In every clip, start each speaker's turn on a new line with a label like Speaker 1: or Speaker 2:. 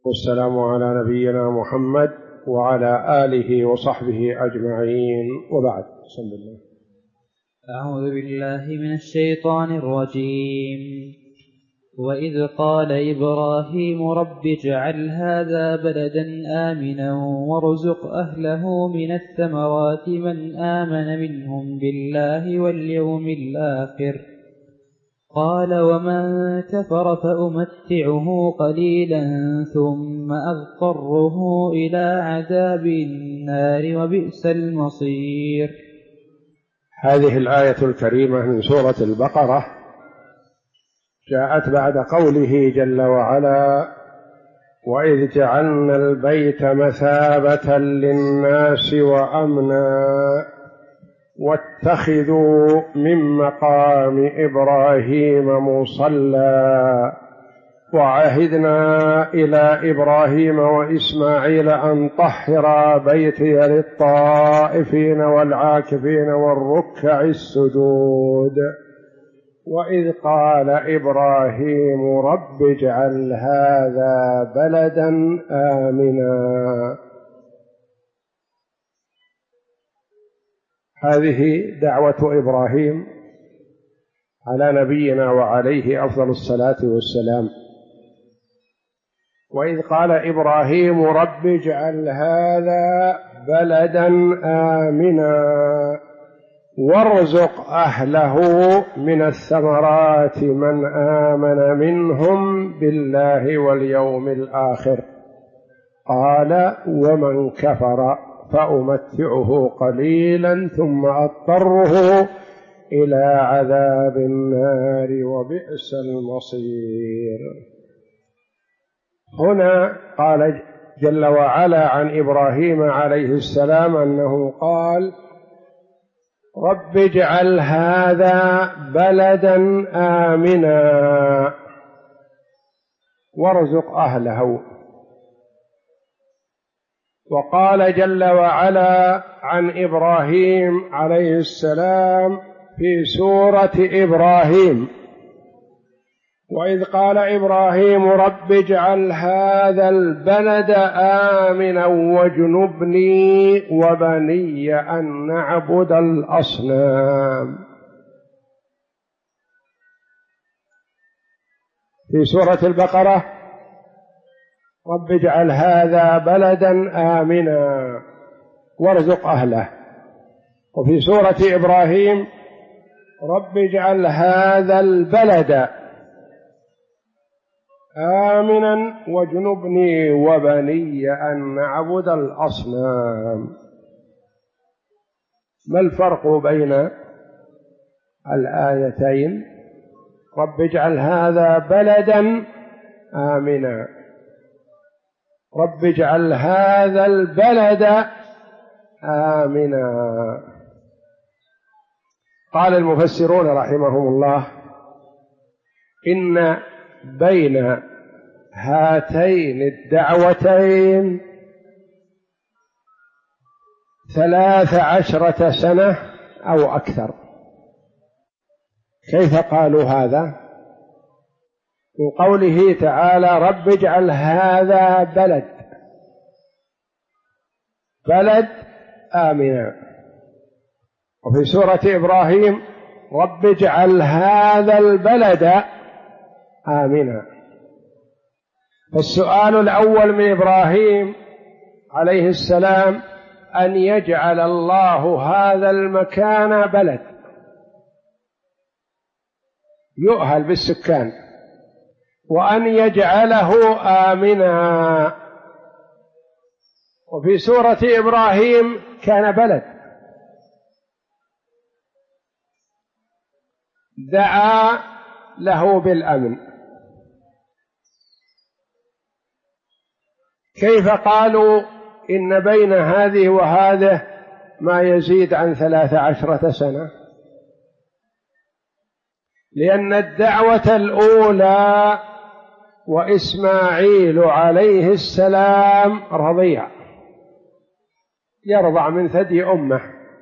Speaker 1: والسلام على نبينا محمد وعلى آله وصحبه أجمعين، وبعد. بسم الله.
Speaker 2: أعوذ بالله من الشيطان الرجيم. وإذ قال إبراهيم رب اجعل هذا بلدا آمنا وارزق أهله من الثمرات من آمن منهم بالله واليوم الآخر قال ومن كفر فأمتعه قليلا ثم أضطره إلى عذاب النار وبئس المصير.
Speaker 1: هذه الآية الكريمة من سورة البقرة جاءت بعد قوله جل وعلا: وإذ جعلنا البيت مثابة للناس وأمنا واتخذوا من مقام إبراهيم مصلى وعهدنا إلى إبراهيم وإسماعيل أن طهرا بيتي للطائفين والعاكفين والركع السجود. وإذ قال إبراهيم رب اجعل هذا بلدا آمنا. هذه دعوة إبراهيم على نبينا وعليه أفضل الصلاة والسلام. وإذ قال إبراهيم رب اجعل هذا بلدا آمنا وارزق أهله من الثمرات من آمن منهم بالله واليوم الآخر قال ومن كفر فأمتعه قليلا ثم أضطره إلى عذاب النار وبئس المصير. هنا قال جل وعلا عن إبراهيم عليه السلام أنه قال رب اجعل هذا بلدا آمنا وارزق أهله. وقال جل وعلا عن إبراهيم عليه السلام في سورة إبراهيم: وإذ قال إبراهيم رب اجعل هذا البلد آمنا واجنبني وبني أن نعبد الأصنام. في سورة البقرة رب اجعل هذا بلدا آمنا وارزق أهله. وفي سورة إبراهيم رب اجعل هذا البلد آمنا واجنبني وبني أن نعبد الأصنام. ما الفرق بين الآيتين؟ رب اجعل هذا بلدا آمنا، رب اجعل هذا البلد آمنا. قال المفسرون رحمهم الله إن بين هاتين الدعوتين 13 سنة أو أكثر. كيف قالوا هذا؟ من قوله تعالى رب اجعل هذا بلد آمنا، وفي سورة إبراهيم رب اجعل هذا البلد آمنا. فالسؤال الأول من إبراهيم عليه السلام أن يجعل الله هذا المكان بلد يؤهل بالسكان، وأن يجعله آمنا. وفي سورة إبراهيم كان بلد، دعا له بالأمن. كيف قالوا إن بين هذه وهذه ما يزيد عن 13 سنة؟ لأن الدعوة الأولى وإسماعيل عليه السلام رضيع يرضع من ثدي أمه،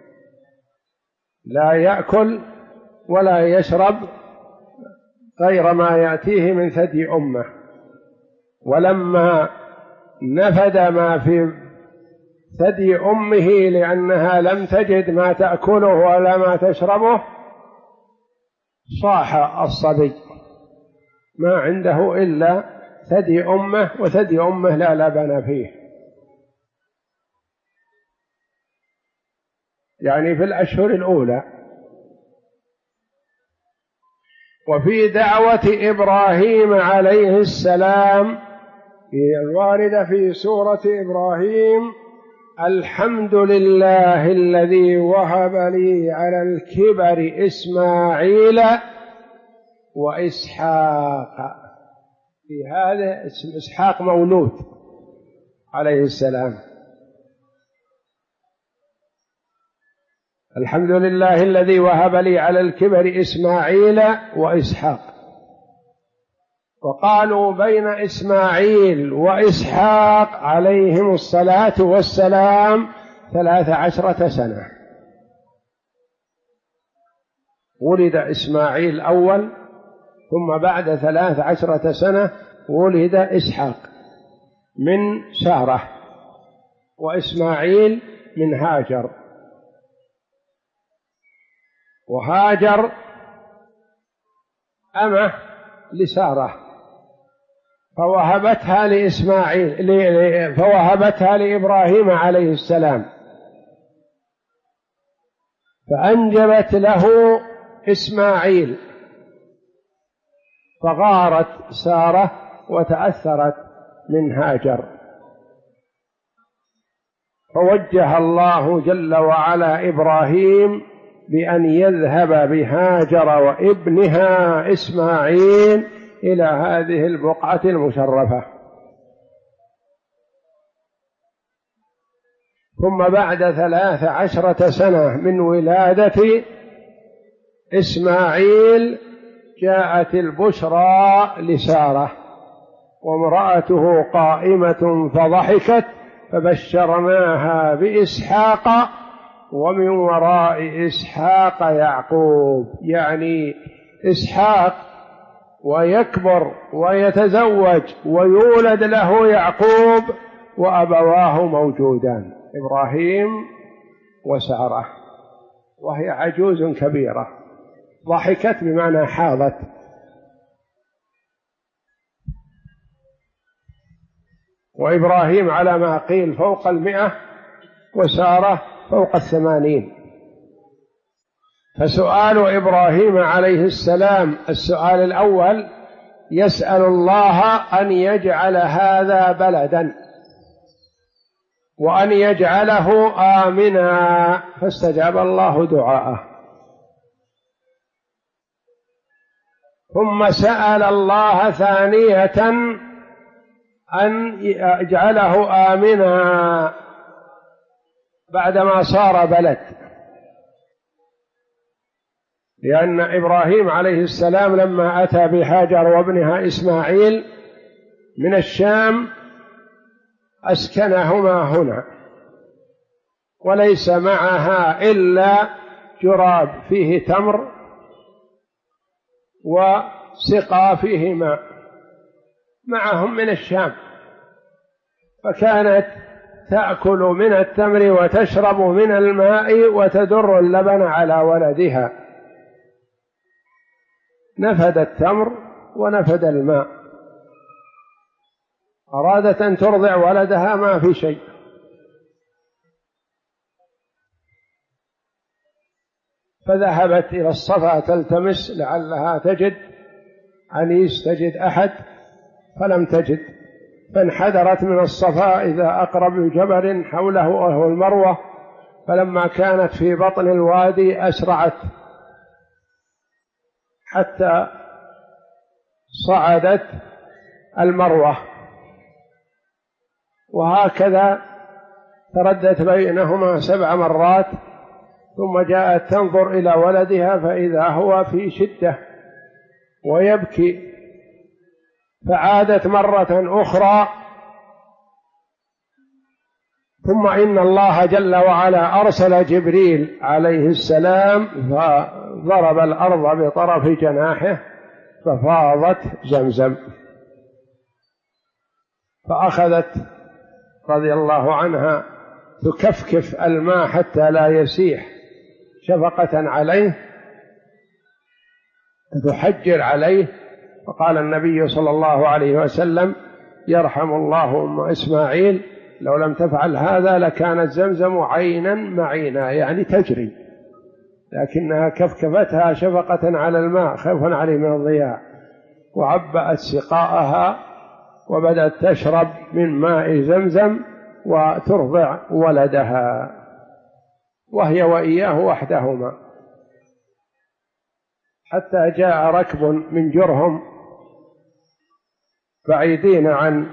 Speaker 1: لا يأكل ولا يشرب غير ما يأتيه من ثدي أمه. ولما نفد ما في ثدي أمه لأنها لم تجد ما تأكله ولا ما تشربه، صاح الصبي ما عنده إلا ثدي أمه، وثدي أمه لا لبن فيه، يعني في الأشهر الأولى. وفي دعوة إبراهيم عليه السلام الواردة في سورة إبراهيم: الحمد لله الذي وهب لي على الكبر إسماعيل وإسحاق. في هذا اسم إسحاق مولود عليه السلام. الحمد لله الذي وهب لي على الكبر إسماعيل وإسحاق. وقالوا بين إسماعيل وإسحاق عليهم الصلاة والسلام 13 سنة. ولد إسماعيل أول، ثم بعد 13 سنة ولد إسحاق من سارة، وإسماعيل من هاجر. وهاجر أمه لسارة، فوهبتها فوهبتها لإبراهيم عليه السلام، فأنجبت له إسماعيل، فغارت سارة وتأثرت من هاجر، فوجه الله جل وعلا إبراهيم بأن يذهب بهاجر وابنها إسماعيل إلى هذه البقعة المشرفة. ثم بعد 13 سنة من ولادة إسماعيل جاءت البشرى لسارة وامرأته قائمة فضحكت، فبشرناها بإسحاق ومن وراء إسحاق يعقوب، يعني إسحاق ويكبر ويتزوج ويولد له يعقوب وأبواه موجودان، إبراهيم وسارة، وهي عجوز كبيرة، ضحكت بمعنى حاضت. وإبراهيم على ما قيل فوق 100 وسارة فوق 80. فسؤال إبراهيم عليه السلام السؤال الأول يسأل الله أن يجعل هذا بلدا وأن يجعله آمنا، فاستجاب الله دعاءه. ثم سأل الله ثانية أن يجعله آمنا بعدما صار بلد، لأن إبراهيم عليه السلام لما أتى بهاجر وابنها إسماعيل من الشام أسكنهما هنا، وليس معها إلا جراب فيه تمر وسقى فيه ماء معهم من الشام، فكانت تأكل من التمر وتشرب من الماء وتدر اللبن على ولدها، نفد التمر ونفد الماء، أرادت أن ترضع ولدها ما في شيء، فذهبت إلى الصفا تلتمس لعلها تجد عنيس، تجد أحد، فلم تجد، فانحدرت من الصفا إذا أقرب جبل حوله وهو المروة، فلما كانت في بطن الوادي أسرعت حتى صعدت المروة، وهكذا تردت بينهما 7 مرات، ثم جاءت تنظر إلى ولدها فإذا هو في شدة ويبكي، فعادت مرة أخرى، ثم إن الله جل وعلا أرسل جبريل عليه السلام فضرب الأرض بطرف جناحه ففاضت زمزم، فأخذت رضي الله عنها تكفكف الماء حتى لا يسيح شفقة عليه، تحجر عليه، فقال النبي صلى الله عليه وسلم: يرحم الله أم إسماعيل، لو لم تفعل هذا لكانت زمزم عينا معينا، يعني تجري، لكنها كفكفتها شفقة على الماء خوفا عليه من الضياع، وعبأت سقاءها وبدأت تشرب من ماء زمزم وترضع ولدها، وهي وإياه وحدهما، حتى جاء ركب من جرهم بعيدين عن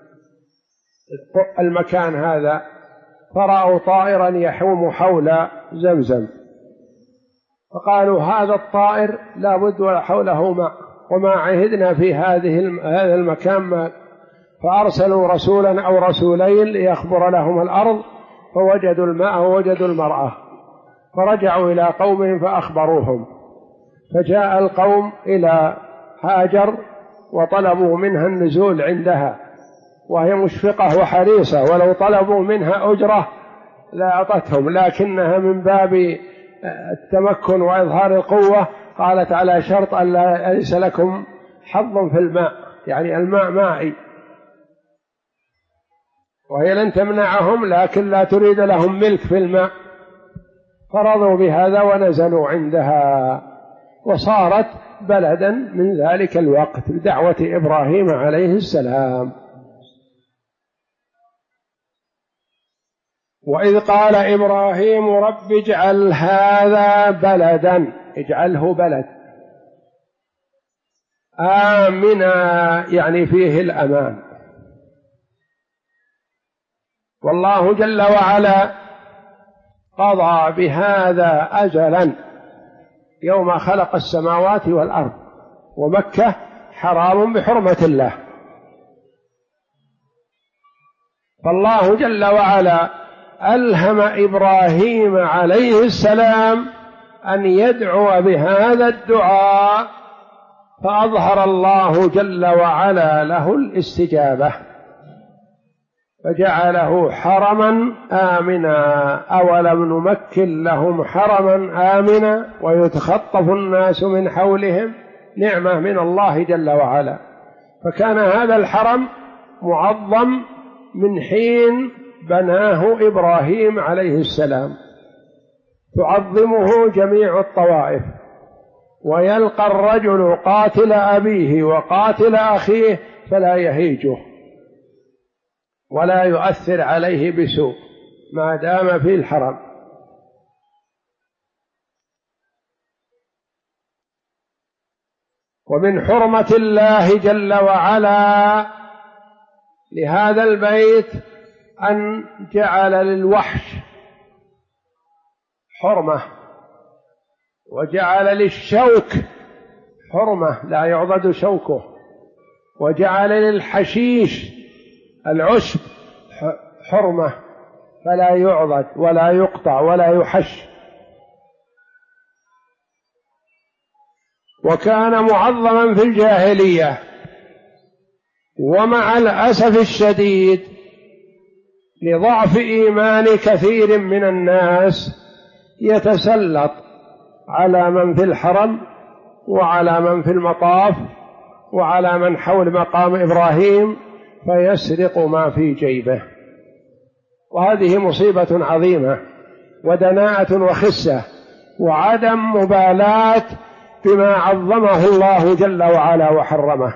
Speaker 1: المكان هذا، فرأوا طائرا يحوم حول زمزم، فقالوا: هذا الطائر لا بد حوله ماء، وما عهدنا في هذا المكان ماء. فأرسلوا رسولا أو رسولين ليخبر لهم الأرض، فوجدوا الماء ووجدوا المرأة، فرجعوا إلى قومهم فأخبروهم، فجاء القوم إلى هاجر وطلبوا منها النزول عندها، وهي مشفقة وحريصة، ولو طلبوا منها أجرة لا أعطتهم، لكنها من باب التمكن وإظهار القوة قالت: على شرط أن ليس لكم حظ في الماء، يعني الماء مائي، وهي لن تمنعهم لكن لا تريد لهم ملك في الماء، فرضوا بهذا ونزلوا عندها، وصارت بلدا من ذلك الوقت بدعوة إبراهيم عليه السلام. وإذ قال إبراهيم: رب اجعل هذا بلدا، اجعله بلد آمنا، يعني فيه الأمان. والله جل وعلا قضى بهذا أجلا يوم خلق السماوات والأرض، ومكة حرام بحرمة الله، فالله جل وعلا ألهم إبراهيم عليه السلام أن يدعو بهذا الدعاء، فأظهر الله جل وعلا له الاستجابة، فجعله حرما آمنا. أولم نمكن لهم حرما آمنا ويتخطف الناس من حولهم، نعمة من الله جل وعلا. فكان هذا الحرم معظم من حين بناه إبراهيم عليه السلام، تعظمه جميع الطوائف، ويلقى الرجل قاتل أبيه وقاتل أخيه فلا يهيجه ولا يؤثر عليه بسوء ما دام في الحرم. ومن حرمة الله جل وعلا لهذا البيت أن جعل للوحش حرمة، وجعل للشوك حرمة لا يعضد شوكه، وجعل للحشيش العشب حرمة فلا يعضد ولا يقطع ولا يحش. وكان معظما في الجاهلية، ومع الأسف الشديد لضعف إيمان كثير من الناس يتسلط على من في الحرم وعلى من في المطاف وعلى من حول مقام إبراهيم فيسرق ما في جيبه، وهذه مصيبة عظيمة ودناءة وخسة وعدم مبالاة بما عظمه الله جل وعلا وحرمه.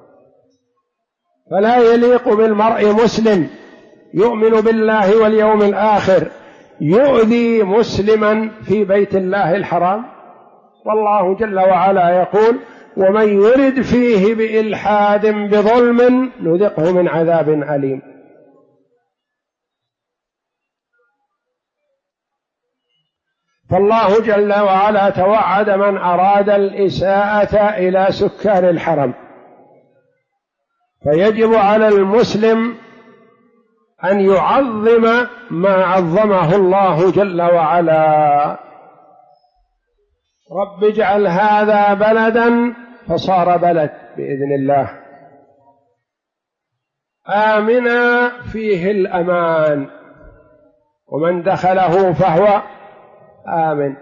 Speaker 1: فلا يليق بالمرء مسلم يؤمن بالله واليوم الآخر يؤذي مسلما في بيت الله الحرام، والله جل وعلا يقول: ومن يرد فيه بإلحاد بظلم نذقه من عذاب أليم. فالله جل وعلا توعد من أراد الإساءة إلى سكان الحرم، فيجب على المسلم أن يعظم ما عظمه الله جل وعلا. رب اجعل هذا بلدا، فصار بلد بإذن الله، آمنا فيه الأمان، ومن دخله فهو آمن.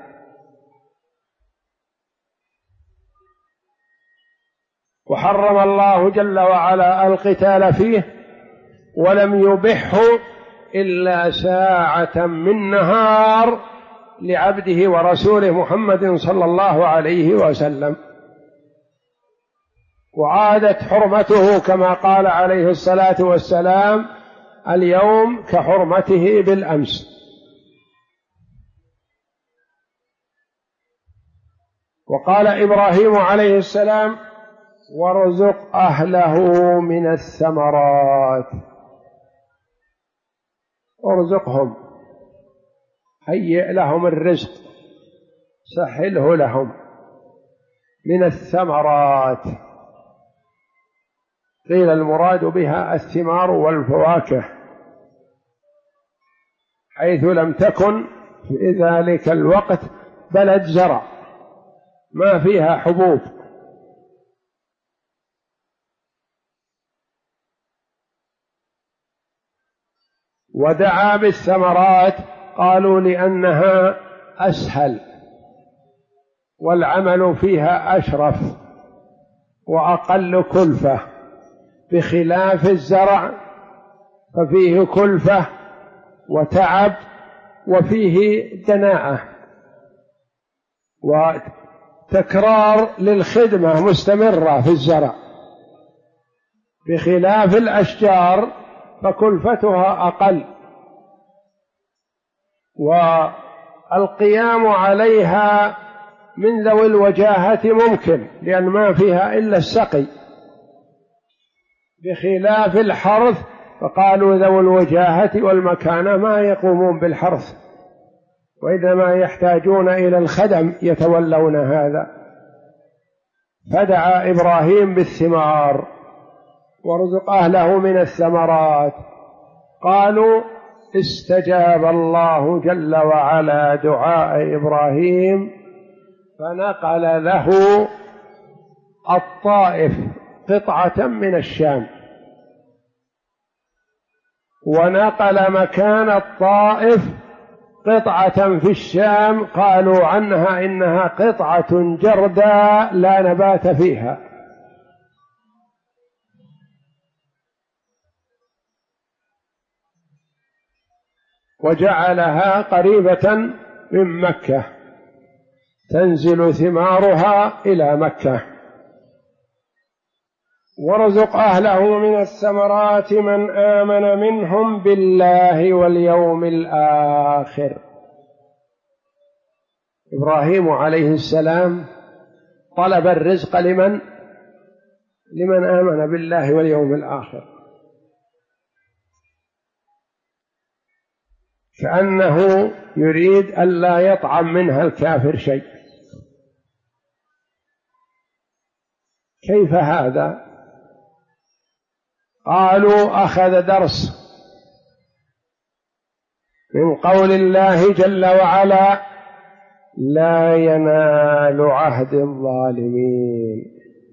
Speaker 1: وحرم الله جل وعلا القتال فيه، ولم يبحه إلا ساعة من نهار لعبده ورسوله محمد صلى الله عليه وسلم، وعادت حرمته كما قال عليه الصلاة والسلام: اليوم كحرمته بالأمس. وقال إبراهيم عليه السلام: وارزق أهله من الثمرات. ارزقهم، هيئ لهم الرزق، سهله لهم من الثمرات. قيل المراد بها الثمار والفواكه، حيث لم تكن في ذلك الوقت بلد زرع، ما فيها حبوب. ودعا بالثمرات، قالوا لأنها أسهل والعمل فيها أشرف وأقل كلفة، بخلاف الزرع ففيه كلفة وتعب وفيه دناءة وتكرار للخدمة مستمرة في الزرع، بخلاف الأشجار فكلفتها أقل، والقيام عليها من ذوي الوجاهة ممكن، لأن ما فيها إلا السقي، بخلاف الحرث فقالوا ذوي الوجاهة والمكانة ما يقومون بالحرث، وإنما يحتاجون إلى الخدم يتولون هذا. فدعا إبراهيم بالثمار: وارزق أهله من الثمرات. قالوا: استجاب الله جل وعلا دعاء إبراهيم، فنقل له الطائف قطعة من الشام، ونقل مكان الطائف قطعة في الشام قالوا عنها إنها قطعة جرداء لا نبات فيها، وجعلها قريبة من مكة تنزل ثمارها إلى مكة. وارزق أهله من الثمرات من آمن منهم بالله واليوم الآخر. إبراهيم عليه السلام طلب الرزق لمن آمن بالله واليوم الآخر، كأنه يريد ألا يطعم منها الكافر شيء. كيف هذا؟ قالوا: أخذ درس من قول الله جل وعلا: لا ينال عهد الظالمين.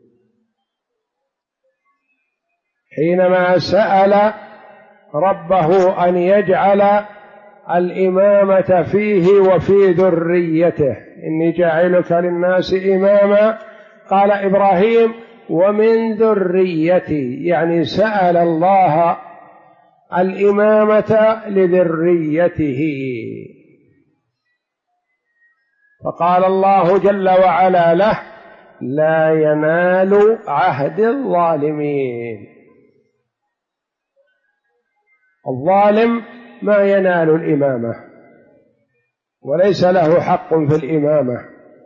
Speaker 1: حينما سأل ربه أن يجعل الإمامة فيه وفي ذريته، إني جاعلك للناس إماما، قال إبراهيم: ومن ذريتي، يعني سأل الله الإمامة لذريته. فقال الله جل وعلا له: لا ينال عهد الظالمين. الظالم ما ينال الإمامة وليس له حق في الإمامة.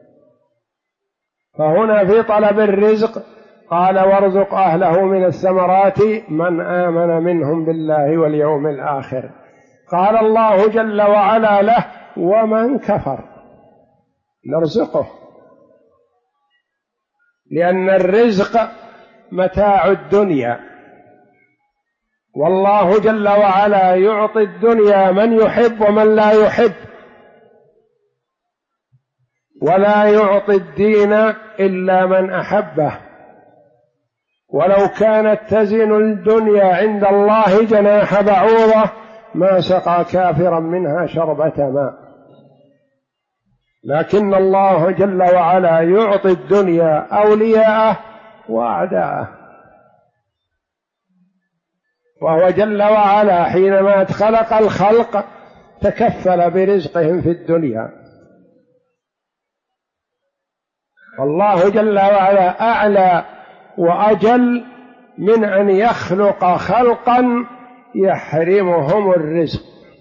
Speaker 1: فهنا في طلب الرزق قال: وارزق أهله من الثمرات من آمن منهم بالله واليوم الآخر. قال الله جل وعلا له: ومن كفر نرزقه، لأن الرزق متاع الدنيا، والله جل وعلا يعطي الدنيا من يحب ومن لا يحب، ولا يعطي الدين إلا من أحبه، ولو كانت تزن الدنيا عند الله جناح بعوضة ما سقى كافرا منها شربة ماء. لكن الله جل وعلا يعطي الدنيا أولياءه وأعداءه، وهو جل وعلا حينما خلق الخلق تكفل برزقهم في الدنيا. الله جل وعلا أعلى وأجل من أن يخلق خلقا يحرمهم الرزق.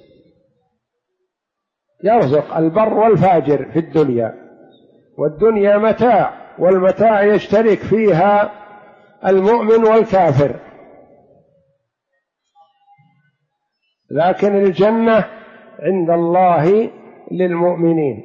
Speaker 1: يرزق البر والفاجر في الدنيا، والدنيا متاع، والمتاع يشترك فيها المؤمن والكافر، لكن الجنة عند الله للمؤمنين.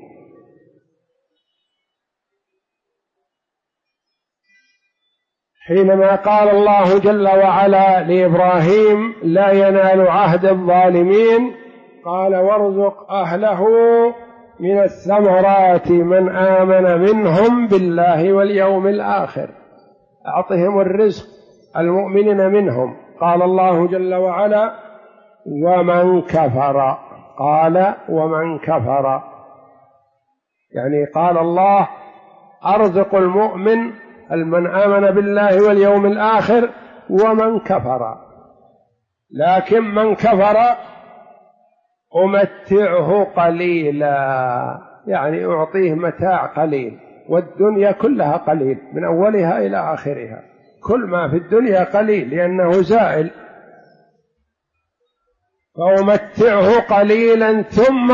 Speaker 1: حينما قال الله جل وعلا لإبراهيم لا ينال عهد الظالمين، قال وارزق أهله من الثمرات من آمن منهم بالله واليوم الآخر. أعطهم الرزق المؤمنين منهم. قال الله جل وعلا ومن كفر، قال ومن كفر، يعني قال الله أرزق المؤمن من آمن بالله واليوم الآخر ومن كفر، لكن من كفر أمتعه قليلا، يعني أعطيه متاع قليل، والدنيا كلها قليل من أولها إلى آخرها، كل ما في الدنيا قليل لأنه زائل، فأمتعه قليلا ثم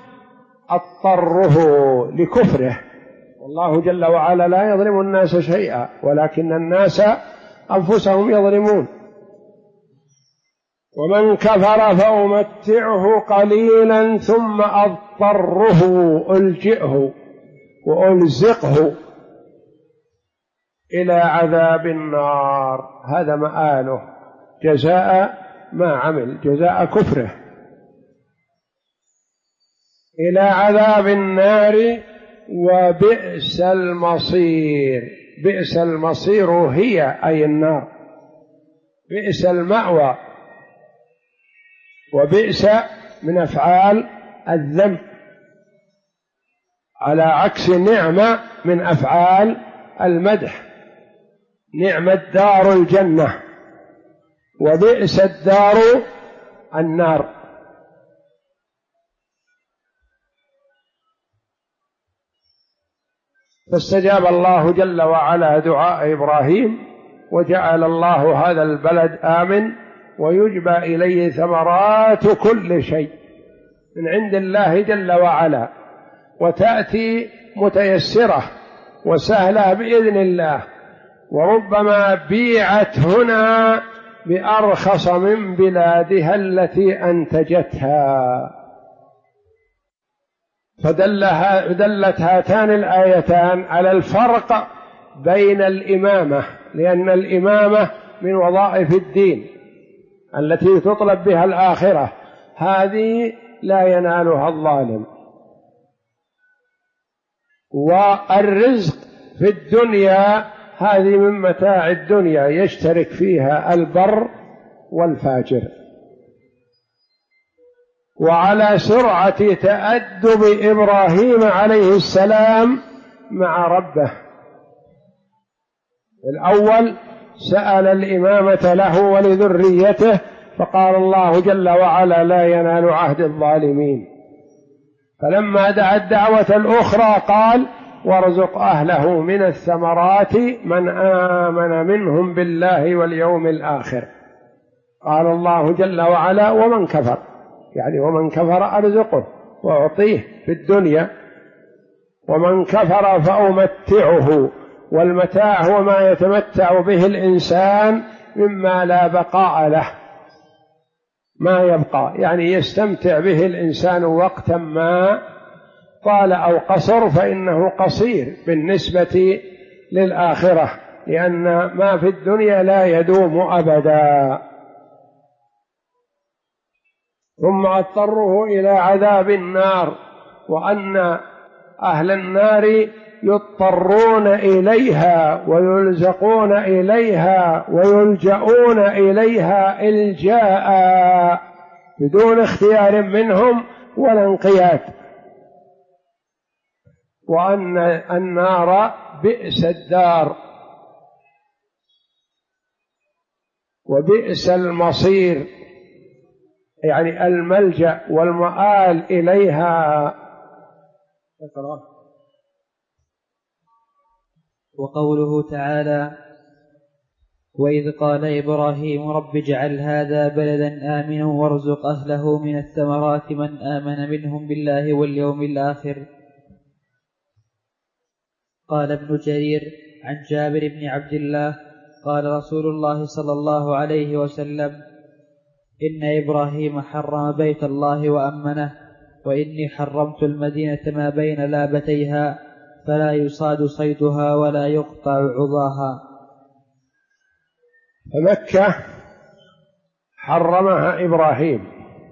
Speaker 1: أضطره لكفره. والله جل وعلا لا يظلم الناس شيئا ولكن الناس أنفسهم يظلمون. ومن كفر فأمتعه قليلا ثم أضطره، ألجئه وألزقه إلى عذاب النار، هذا مآله جزاء ما عمل، جزاء كفره، إلى عذاب النار وبئس المصير. بئس المصير هي أي النار، بئس المأوى، وبئس من أفعال الذم، على عكس نعمة من أفعال المدح. نعم الدار الجنة وبئس الدار النار. فاستجاب الله جل وعلا دعاء إبراهيم، وجعل الله هذا البلد آمن ويجبى إليه ثمرات كل شيء من عند الله جل وعلا، وتأتي متيسرة وسهلة بإذن الله، وربما بيعت هنا بأرخص من بلادها التي أنتجتها. فدلت هاتان الآيتان على الفرق بين الإمامة، لأن الإمامة من وظائف الدين التي تطلب بها الآخرة، هذه لا ينالها الظالم. والرزق في الدنيا هذه من متاع الدنيا يشترك فيها البر والفاجر. وعلى سرعة تأدب إبراهيم عليه السلام مع ربه، الأول سأل الإمامة له ولذريته، فقال الله جل وعلا لا ينال عهد الظالمين. فلما دعا الدعوة الأخرى قال وارزق أهله من الثمرات من آمن منهم بالله واليوم الآخر. قال الله جل وعلا ومن كفر، يعني ومن كفر أرزقه وأعطيه في الدنيا، ومن كفر فأمتعه، والمتاع هو ما يتمتع به الإنسان مما لا بقاء له، ما يبقى، يعني يستمتع به الإنسان وقتا ما طال أو قصر، فإنه قصير بالنسبة للآخرة، لأن ما في الدنيا لا يدوم أبدا. ثم اضطره إلى عذاب النار، وأن أهل النار يضطرون إليها ويلزقون إليها ويلجؤون إليها إلجاء بدون اختيار منهم ولا انقياد، وأن النار بئس الدار وبئس المصير، يعني الملجأ والمآل إليها.
Speaker 2: وقوله تعالى: وإذ قال إبراهيم رب اجعل هذا بلدا آمنا وارزق أهله من الثمرات من آمن منهم بالله واليوم الآخر. قال ابن جرير عن جابر بن عبد الله قال رسول الله صلى الله عليه وسلم: إن إبراهيم حرم بيت الله وأمنه، وإني حرمت المدينة ما بين لابتيها فلا يصاد صيدها ولا يقطع عضاها.
Speaker 1: فمكة حرمها إبراهيم،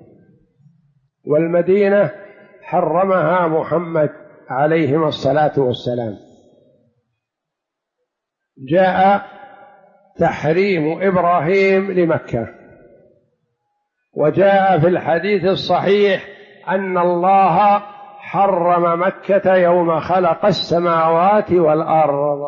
Speaker 1: والمدينة حرمها محمد عليهما الصلاة والسلام. جاء تحريم إبراهيم لمكة، وجاء في الحديث الصحيح أن الله حرم مكة يوم خلق السماوات والأرض.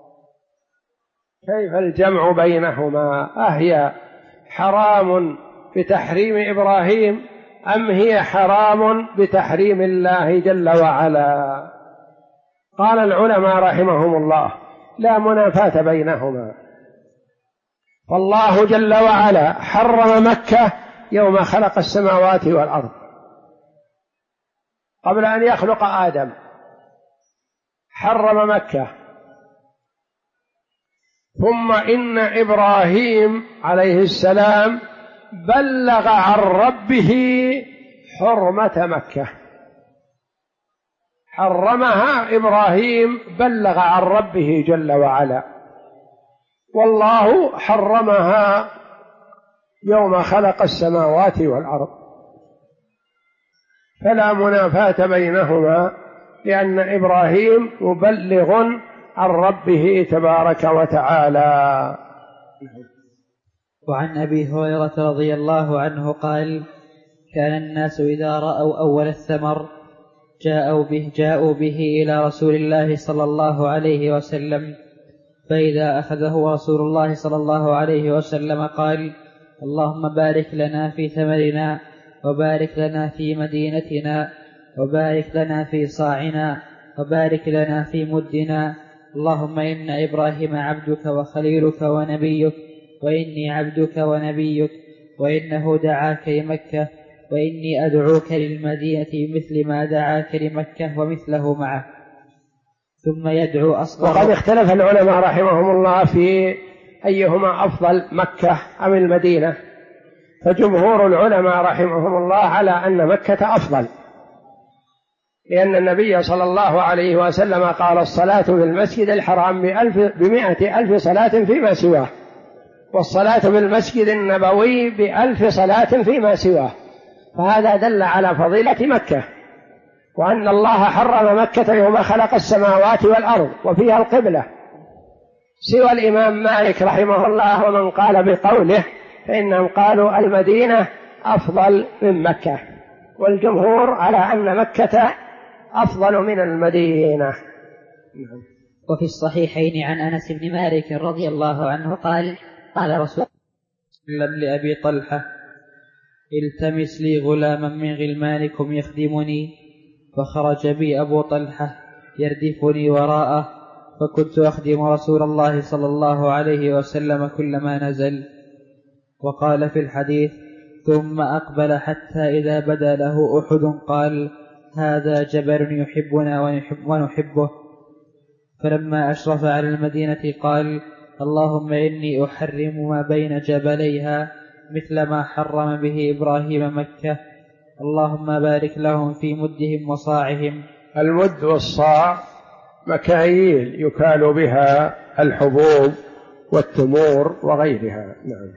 Speaker 1: كيف الجمع بينهما؟ أهي حرام بتحريم إبراهيم أم هي حرام بتحريم الله جل وعلا؟ قال العلماء رحمهم الله: لا منافاة بينهما، فالله جل وعلا حرم مكة يوم خلق السماوات والأرض قبل أن يخلق آدم، حرم مكة. ثم إن إبراهيم عليه السلام بلغ عن ربه حرمة مكة، حرمها إبراهيم، بلغ عن ربه جل وعلا، والله حرمها يوم خلق السماوات والأرض. فلا منافاة بينهما، لأن إبراهيم مبلغ عن ربه تبارك وتعالى.
Speaker 2: وعن أبي هريرة رضي الله عنه قال: كان الناس إذا رأوا أول الثمر جاءوا به إلى رسول الله صلى الله عليه وسلم، فإذا أخذه رسول الله صلى الله عليه وسلم قال: اللهم بارك لنا في ثمرنا، وبارك لنا في مدينتنا، وبارك لنا في صاعنا، وبارك لنا في مدنا. اللهم إن إبراهيم عبدك وخليلك ونبيك، وإني عبدك ونبيك، وإنه دعاك لمكة، وإني أدعوك للمدينة بمثل ما دعاك لمكة ومثله معه. ثم يدعو أصغر.
Speaker 1: وقد اختلف العلماء رحمهم الله في أيهما أفضل، مكة أم المدينة، فجمهور العلماء رحمهم الله على أن مكة أفضل، لأن النبي صلى الله عليه وسلم قال: الصلاة في المسجد الحرام ب100,000 صلاة فيما سواه، والصلاة في المسجد النبوي ب1000 صلاة فيما سواه. فهذا دل على فضيلة مكة، وأن الله حرم مكة يوم خلق السماوات والأرض، وفيها القبلة، سوى الإمام مالك رحمه الله ومن قال بقوله، فإنهم قالوا المدينة أفضل من مكة، والجمهور على أن مكة أفضل من المدينة.
Speaker 2: وفي الصحيحين عن أنس بن مالك رضي الله عنه قال: قال رسول الله لأبي طلحة: التمس لي غلاما من غلمانكم يخدمني، فخرج بي أبو طلحة يردفني وراءه، فكنت أخدم رسول الله صلى الله عليه وسلم كلما نزل. وقال في الحديث: ثم أقبل حتى إذا بدا له أحد قال: هذا جبل يحبنا ونحبه. فلما أشرف على المدينة قال: اللهم إني أحرم ما بين جبليها مثل ما حرم به إبراهيم مكة، اللهم بارك لهم في مدهم وصاعهم.
Speaker 1: المد والصاع مكاييل يكال بها الحبوب والتمور وغيرها. نعم.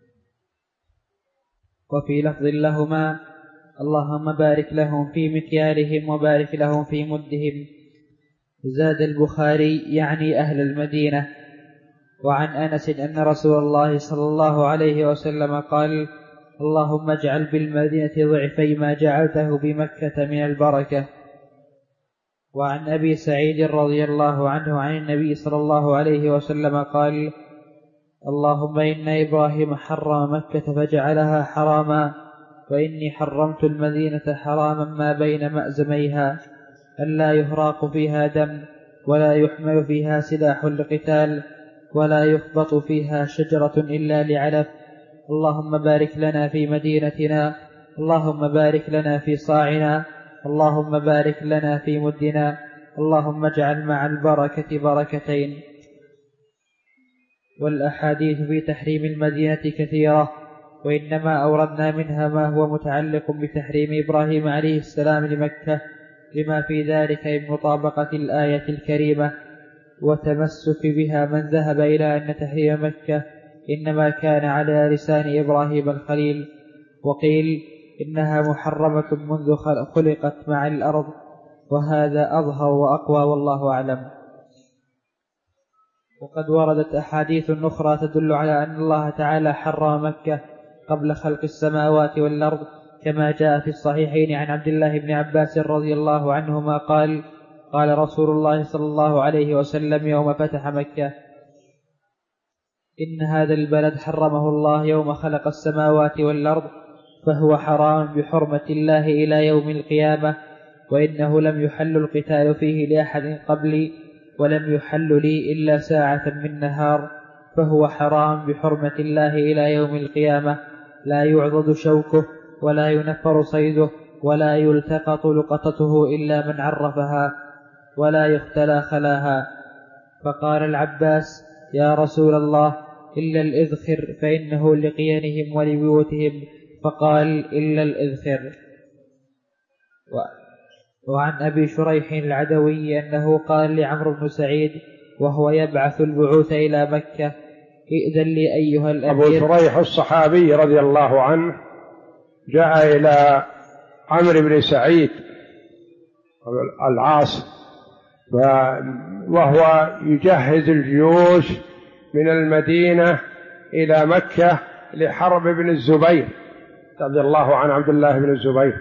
Speaker 2: وفي لفظ لهما: اللهم بارك لهم في مكيالهم وبارك لهم في مدهم. زاد البخاري يعني أهل المدينة. وعن أنس أن رسول الله صلى الله عليه وسلم قال: اللهم اجعل بالمدينة ضعفي ما جعلته بمكة من البركة. وعن أبي سعيد رضي الله عنه عن النبي صلى الله عليه وسلم قال: اللهم إن إبراهيم حرم مكة فجعلها حراما، وإني حرمت المدينة حراما ما بين مأزميها، ألا يهراق فيها دم، ولا يحمل فيها سلاح لقتال، ولا يخبط فيها شجرة إلا لعلف. اللهم بارك لنا في مدينتنا، اللهم بارك لنا في صاعنا، اللهم بارك لنا في مدنا، اللهم اجعل مع البركة بركتين. والأحاديث في تحريم المدينة كثيرة، وإنما أوردنا منها ما هو متعلق بتحريم إبراهيم عليه السلام لمكة، لما في ذلك من مطابقة الآية الكريمة وتمسك بها من ذهب إلى أن تحريم مكة إنما كان على لسان إبراهيم الخليل، وقيل إنها محرمة منذ خلقت مع الأرض، وهذا أظهر وأقوى والله أعلم. وقد وردت أحاديث أخرى تدل على أن الله تعالى حرم مكة قبل خلق السماوات والأرض، كما جاء في الصحيحين عن عبد الله بن عباس رضي الله عنهما قال: قال رسول الله صلى الله عليه وسلم يوم فتح مكة: إن هذا البلد حرمه الله يوم خلق السماوات والأرض، فهو حرام بحرمة الله إلى يوم القيامة، وإنه لم يحل القتال فيه لأحد قبلي، ولم يحل لي إلا ساعة من نهار، فهو حرام بحرمة الله إلى يوم القيامة، لا يعضد شوكه، ولا ينفر صيده، ولا يلتقط لقطته إلا من عرفها، ولا يختلى خلاها. فقال العباس: يا رسول الله، إلا الإذخر فإنه لقيانهم ولبيوتهم. فقال: إلا الإذخر. وعن أبي شريح العدوي أنه قال لعمرو بن سعيد وهو يبعث البعوث إلى مكة: ائذن لي أيها الأمير.
Speaker 1: أبو شريح الصحابي رضي الله عنه جاء إلى عمرو بن سعيد العاص وهو يجهز الجيوش من المدينة إلى مكة لحرب ابن الزبير رضي الله عن عبد الله بن الزبير،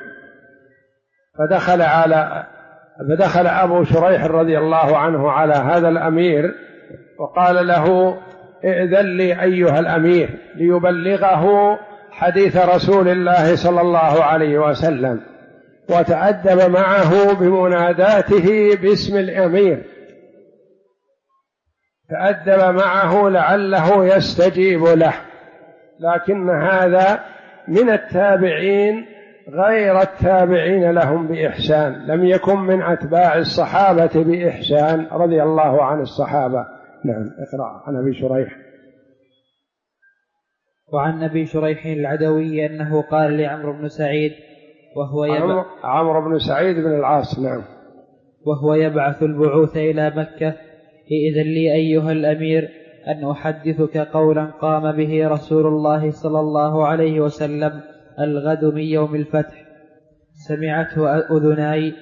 Speaker 1: فدخل أبو شريح رضي الله عنه على هذا الأمير وقال له: ائذن لي أيها الأمير، ليبلغه حديث رسول الله صلى الله عليه وسلم، وتأدب معه بمناداته باسم الأمير، تأدب معه لعله يستجيب له، لكن هذا من التابعين غير التابعين لهم بإحسان، لم يكن من أتباع الصحابة بإحسان رضي الله عن الصحابة. نعم، اقرأ عن أبي شريح.
Speaker 2: وعن أبي شريح العدوي أنه قال لعمرو بن سعيد وهو
Speaker 1: عمرو بن سعيد بن العاص، نعم،
Speaker 2: وهو يبعث البعوث إلى مكة: ائذن لي أيها الأمير أن أحدثك قولا قام به رسول الله صلى الله عليه وسلم الغد من يوم الفتح، سمعته أذناي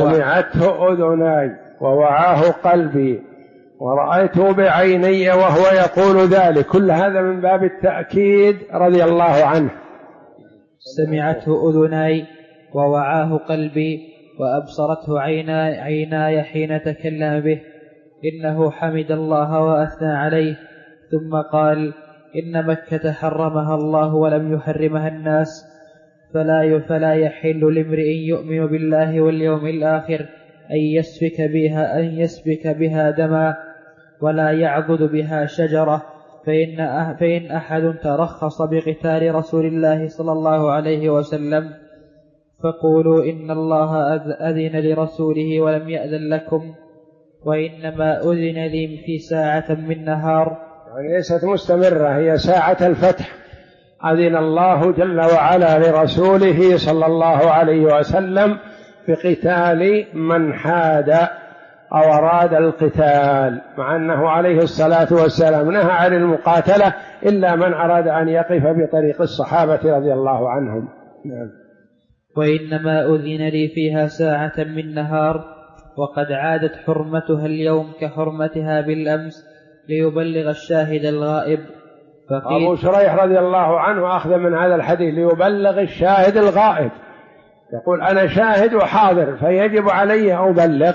Speaker 1: ووعاه قلبي، ورأيته بعيني وهو يقول ذلك. كل هذا من باب التأكيد رضي الله عنه.
Speaker 2: سمعته أذناي ووعاه قلبي وأبصرته عيناي حين تكلم به، إنه حمد الله وأثنى عليه، ثم قال: إن مكة حرمها الله ولم يحرمها الناس، فلا يحل لامرئ يؤمن بالله واليوم الآخر أن يسفك بها دما، ولا يعضد بها شجرة، فإن أحد ترخص بقتال رسول الله صلى الله عليه وسلم فقولوا إن الله أذن لرسوله ولم يأذن لكم، وإنما أذن لي في ساعة من نهار،
Speaker 1: يعني ليست مستمرة، هي ساعة الفتح. أذن الله جل وعلا لرسوله صلى الله عليه وسلم بقتال من حاد أو أراد القتال، مع أنه عليه الصلاة والسلام نهى عن المقاتلة إلا من أراد أن يقف بطريق الصحابة رضي الله عنهم. نعم.
Speaker 2: وإنما أذن لي فيها ساعة من نهار، وقد عادت حرمتها اليوم كحرمتها بالأمس ليبلغ الشاهد الغائب.
Speaker 1: أبو شريح رضي الله عنه أخذ من هذا الحديث ليبلغ الشاهد الغائب، يقول أنا شاهد وحاضر فيجب علي أن أبلغ،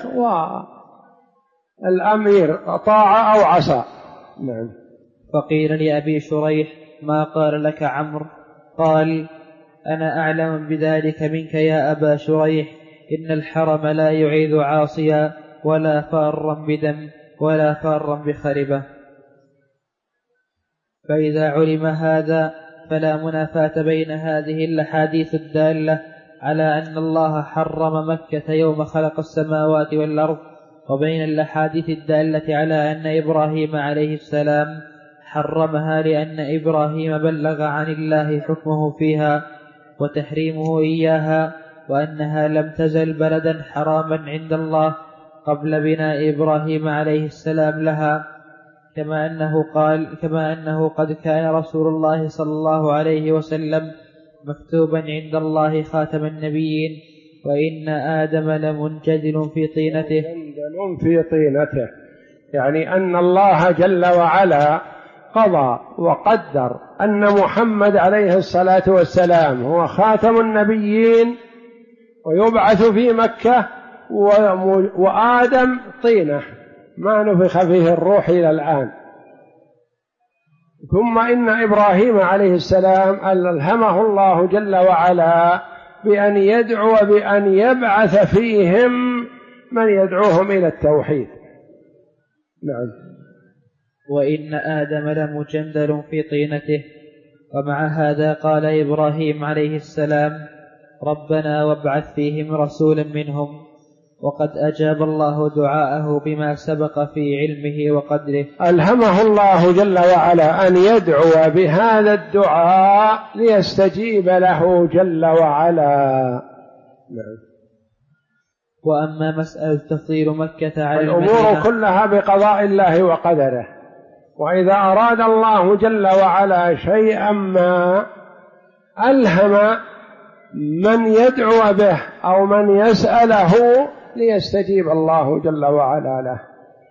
Speaker 1: والأمير طاع أو عصى. نعم.
Speaker 2: فقيل لأبي شريح ما قال لك عمرو؟ قال أنا أعلم بذلك منك يا أبا شريح، إن الحرم لا يعيذ عاصيا ولا فارا بدم ولا فارا بخربة. فإذا علم هذا فلا منافاة بين هذه الأحاديث الدالة على أن الله حرم مكة يوم خلق السماوات والأرض، وبين الأحاديث الدالة على أن إبراهيم عليه السلام حرمها لأن إبراهيم بلغ عن الله حكمه فيها وتحريمه إياها، وأنها لم تزل بلدا حراما عند الله قبل بناء إبراهيم عليه السلام لها، كما أنه قد كان رسول الله صلى الله عليه وسلم مكتوبا عند الله خاتم النبيين، وإن آدم لمنجدل في طينته.
Speaker 1: يعني أن الله جل وعلا قضى وقدر أن محمد عليه الصلاة والسلام هو خاتم النبيين ويبعث في مكة، وآدم طينة ما نفخ فيه الروح إلى الآن. ثم إن إبراهيم عليه السلام ألهمه الله جل وعلا بأن يدعو بأن يبعث فيهم من يدعوهم إلى التوحيد. نعم.
Speaker 2: وإن آدم لمجندل في طينته. ومع هذا قال إبراهيم عليه السلام ربنا وابعث فيهم رسولا منهم، وقد أجاب الله دعاءه بما سبق في علمه وقدره.
Speaker 1: ألهمه الله جل وعلا أن يدعو بهذا الدعاء ليستجيب له جل وعلا. نعم.
Speaker 2: وأما مسألة تفضيل مكة على
Speaker 1: الأمور كلها بقضاء الله وقدره، وإذا أراد الله جل وعلا شيئا ما ألهم من يدعو به أو من يسأله ليستجيب الله جل وعلا له.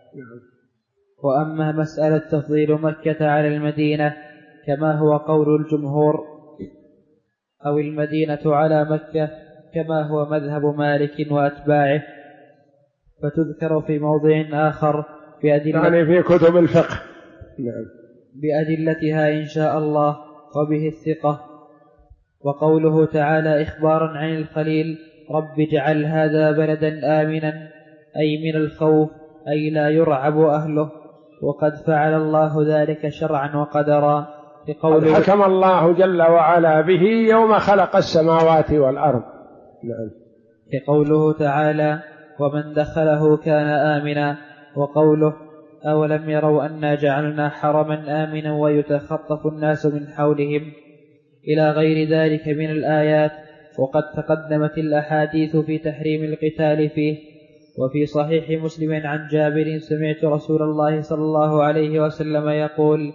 Speaker 2: وأما مسألة تفضيل مكة على المدينة كما هو قول الجمهور، أو المدينة على مكة كما هو مذهب مالك وأتباعه، فتذكر في موضع آخر
Speaker 1: يعني في كتب الفقه. نعم.
Speaker 2: بأدلتها إن شاء الله وبه الثقة. وقوله تعالى إخبارا عن الخليل رب اجعل هذا بلدا آمنا، أي من الخوف، أي لا يرعب أهله، وقد فعل الله ذلك شرعا وقدرا.
Speaker 1: قد حكم الله جل وعلا به يوم خلق السماوات والأرض. نعم.
Speaker 2: كقوله تعالى ومن دخله كان آمنا، وقوله أولم يروا أنا جعلنا حرما آمنا ويتخطف الناس من حولهم، إلى غير ذلك من الآيات. وقد تقدمت الأحاديث في تحريم القتال فيه. وفي صحيح مسلم عن جابر سمعت رسول الله صلى الله عليه وسلم يقول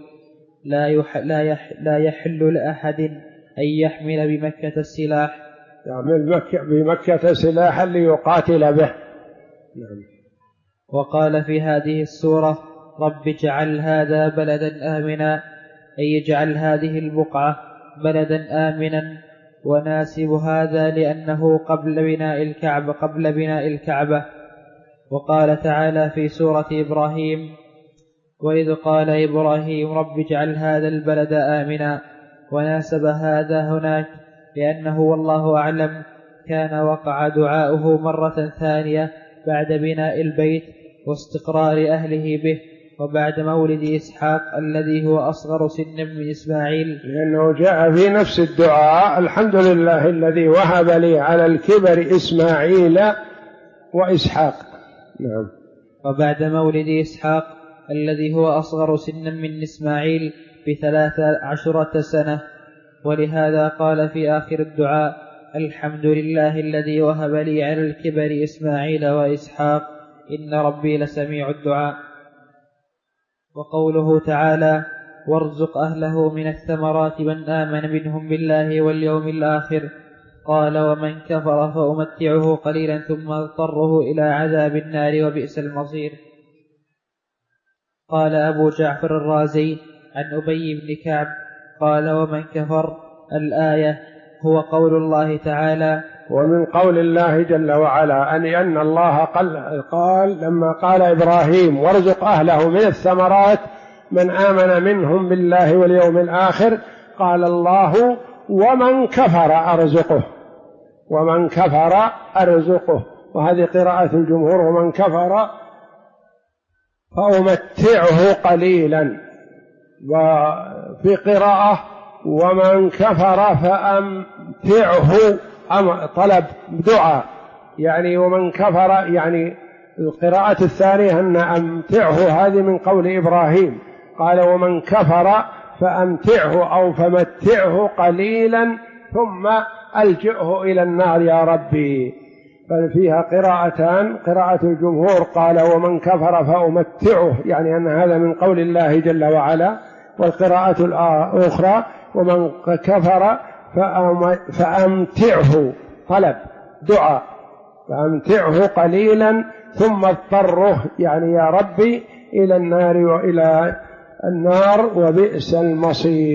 Speaker 2: لا يحل لأحد أن يحمل بمكة السلاح،
Speaker 1: يعمل بمكة سلاحا ليقاتل به. نعم.
Speaker 2: وقال في هذه السورة رب اجعل هذا بلدا آمنا، أي اجعل هذه البقعة بلدا آمنا، وناسب هذا لأنه قبل بناء الكعبة. وقال تعالى في سورة إبراهيم وإذ قال إبراهيم رب اجعل هذا البلد آمنا، وناسب هذا هناك لأنه والله أعلم كان وقع دعاؤه مرة ثانية بعد بناء البيت واستقرار أهله به، وبعد مولد إسحاق الذي هو أصغر سنا من إسماعيل،
Speaker 1: لأنه جاء في نفس الدعاء الحمد لله الذي وهب لي على الكبر إسماعيل وإسحاق. نعم.
Speaker 2: وبعد مولد إسحاق الذي هو أصغر سنا من إسماعيل ب13 سنة. ولهذا قال في آخر الدعاء الحمد لله الذي وهب لي على الكبر إسماعيل وإسحاق إن ربي لسميع الدعاء. وقوله تعالى وارزق أهله من الثمرات من آمن منهم بالله واليوم الآخر، قال ومن كفر فأمتعه قليلا ثم اضطره إلى عذاب النار وبئس المصير. قال أبو جعفر الرازي عن أبي بن كعب قال ومن كفر الآية هو قول الله تعالى
Speaker 1: ومن قول الله جل وعلا أن الله قال لما قال إبراهيم وارزق أهله من الثمرات من آمن منهم بالله واليوم الآخر قال الله ومن كفر أرزقه، ومن كفر أرزقه، وهذه قراءة الجمهور ومن كفر فأمتعه قليلا، وفي قراءة ومن كفر فأمتعه طلب دعاء، يعني ومن كفر يعني القراءة الثانية أن أمتعه هذه من قول إبراهيم، قال ومن كفر فأمتعه أو فمتعه قليلا ثم ألجئه إلى النار يا ربي. ففيها قراءتان، قراءة الجمهور قال ومن كفر فأمتعه يعني أن هذا من قول الله جل وعلا، والقراءة الأخرى ومن كفر فأمتعه طلب دعاء، فأمتعه قليلا ثم اضطره يعني يا ربي إلى النار وإلى النار وبئس المصير.